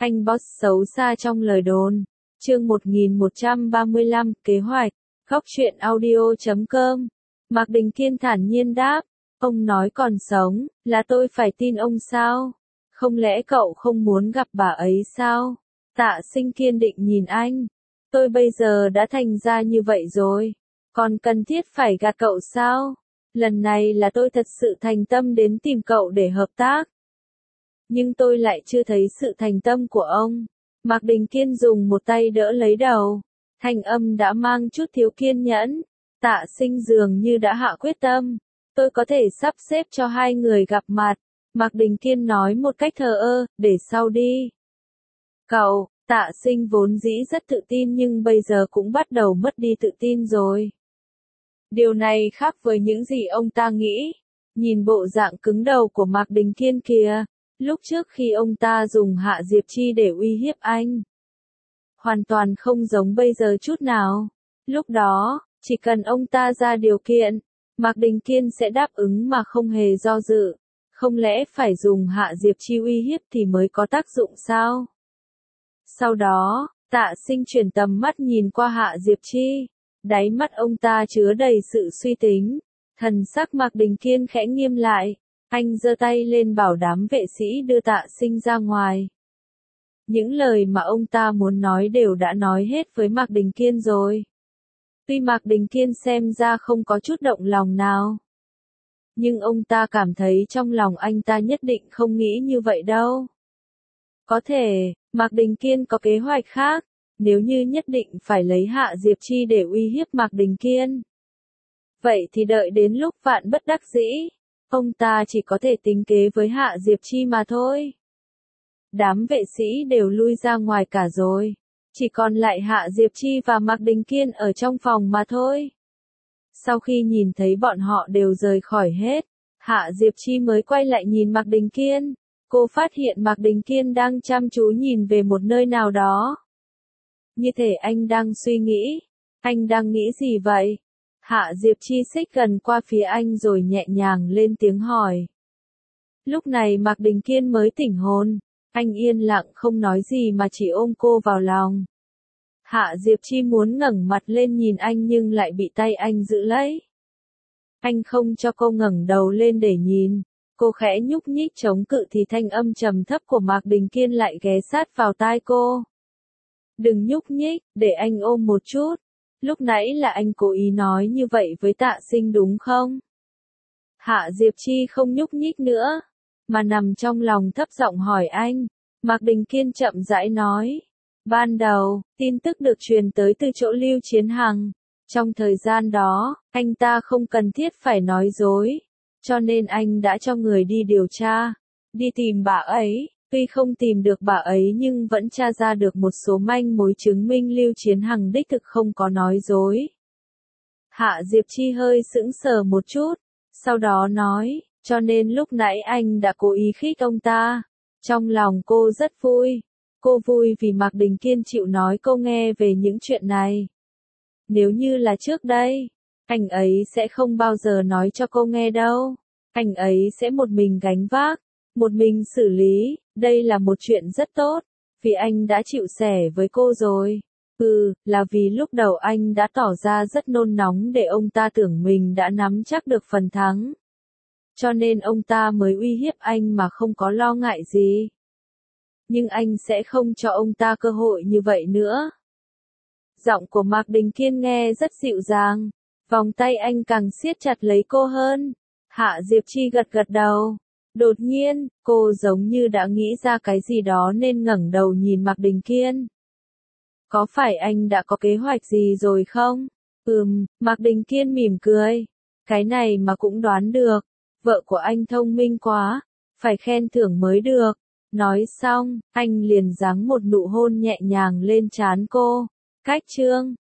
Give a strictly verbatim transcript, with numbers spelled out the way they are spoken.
Anh boss xấu xa trong lời đồn. Chương một nghìn một trăm ba mươi lăm, kế hoạch. Góc truyện audio chấm com. Mạc Đình Kiên thản nhiên đáp. Ông nói còn sống, là tôi phải tin ông sao? Không lẽ cậu không muốn gặp bà ấy sao? Tạ Sinh kiên định nhìn anh. Tôi bây giờ đã thành ra như vậy rồi. Còn cần thiết phải gạt cậu sao? Lần này là tôi thật sự thành tâm đến tìm cậu để hợp tác. Nhưng tôi lại chưa thấy sự thành tâm của ông. Mạc Đình Kiên dùng một tay đỡ lấy đầu. Thanh âm đã mang chút thiếu kiên nhẫn. Tạ Sinh dường như đã hạ quyết tâm. Tôi có thể sắp xếp cho hai người gặp mặt. Mạc Đình Kiên nói một cách thờ ơ, để sau đi. Cậu, Tạ Sinh vốn dĩ rất tự tin nhưng bây giờ cũng bắt đầu mất đi tự tin rồi. Điều này khác với những gì ông ta nghĩ. Nhìn bộ dạng cứng đầu của Mạc Đình Kiên kìa, lúc trước khi ông ta dùng Hạ Diệp Chi để uy hiếp anh. Hoàn toàn không giống bây giờ chút nào. Lúc đó, chỉ cần ông ta ra điều kiện, Mạc Đình Kiên sẽ đáp ứng mà không hề do dự. Không lẽ phải dùng Hạ Diệp Chi uy hiếp thì mới có tác dụng sao? Sau đó, Tạ Sinh chuyển tầm mắt nhìn qua Hạ Diệp Chi. Đáy mắt ông ta chứa đầy sự suy tính. Thần sắc Mạc Đình Kiên khẽ nghiêm lại. Anh giơ tay lên bảo đám vệ sĩ đưa Tạ Sinh ra ngoài. Những lời mà ông ta muốn nói đều đã nói hết với Mạc Đình Kiên rồi. Tuy Mạc Đình Kiên xem ra không có chút động lòng nào. Nhưng ông ta cảm thấy trong lòng anh ta nhất định không nghĩ như vậy đâu. Có thể, Mạc Đình Kiên có kế hoạch khác, nếu như nhất định phải lấy Hạ Diệp Chi để uy hiếp Mạc Đình Kiên. Vậy thì đợi đến lúc vạn bất đắc dĩ, ông ta chỉ có thể tính kế với Hạ Diệp Chi mà thôi. Đám vệ sĩ đều lui ra ngoài cả rồi. Chỉ còn lại Hạ Diệp Chi và Mạc Đình Kiên ở trong phòng mà thôi. Sau khi nhìn thấy bọn họ đều rời khỏi hết, Hạ Diệp Chi mới quay lại nhìn Mạc Đình Kiên. Cô phát hiện Mạc Đình Kiên đang chăm chú nhìn về một nơi nào đó. Như thể anh đang suy nghĩ. Anh đang nghĩ gì vậy? Hạ Diệp Chi xích gần qua phía anh rồi nhẹ nhàng lên tiếng hỏi. Lúc này Mạc Đình Kiên mới tỉnh hồn. Anh yên lặng không nói gì mà chỉ ôm cô vào lòng. Hạ Diệp Chi muốn ngẩng mặt lên nhìn anh nhưng lại bị tay anh giữ lấy. Anh không cho cô ngẩng đầu lên để nhìn. Cô khẽ nhúc nhích chống cự thì thanh âm trầm thấp của Mạc Đình Kiên lại ghé sát vào tai cô. Đừng nhúc nhích, để anh ôm một chút. Lúc nãy là anh cố ý nói như vậy với Tạ Sinh đúng không? Hạ Diệp Chi không nhúc nhích nữa, mà nằm trong lòng thấp giọng hỏi anh. Mạc Đình Kiên chậm rãi nói. Ban đầu, tin tức được truyền tới từ chỗ Lưu Chiến Hằng. Trong thời gian đó, anh ta không cần thiết phải nói dối. Cho nên anh đã cho người đi điều tra, đi tìm bà ấy. Tuy không tìm được bà ấy nhưng vẫn tra ra được một số manh mối chứng minh Lưu Chiến Hằng đích thực không có nói dối. Hạ Diệp Chi hơi sững sờ một chút, sau đó nói, cho nên lúc nãy anh đã cố ý khích ông ta. Trong lòng cô rất vui. Cô vui vì Mạc Đình Kiên chịu nói cô nghe về những chuyện này. Nếu như là trước đây, anh ấy sẽ không bao giờ nói cho cô nghe đâu. Anh ấy sẽ một mình gánh vác, một mình xử lý. Đây là một chuyện rất tốt, vì anh đã chịu sẻ với cô rồi. Ừ, là vì lúc đầu anh đã tỏ ra rất nôn nóng để ông ta tưởng mình đã nắm chắc được phần thắng. Cho nên ông ta mới uy hiếp anh mà không có lo ngại gì. Nhưng anh sẽ không cho ông ta cơ hội như vậy nữa. Giọng của Mạc Đình Kiên nghe rất dịu dàng. Vòng tay anh càng siết chặt lấy cô hơn. Hạ Diệp Chi gật gật đầu. Đột nhiên, cô giống như đã nghĩ ra cái gì đó nên ngẩng đầu nhìn Mạc Đình Kiên. Có phải anh đã có kế hoạch gì rồi không? Ừm, Mạc Đình Kiên mỉm cười. Cái này mà cũng đoán được. Vợ của anh thông minh quá. Phải khen thưởng mới được. Nói xong, anh liền giáng một nụ hôn nhẹ nhàng lên trán cô. Cách chương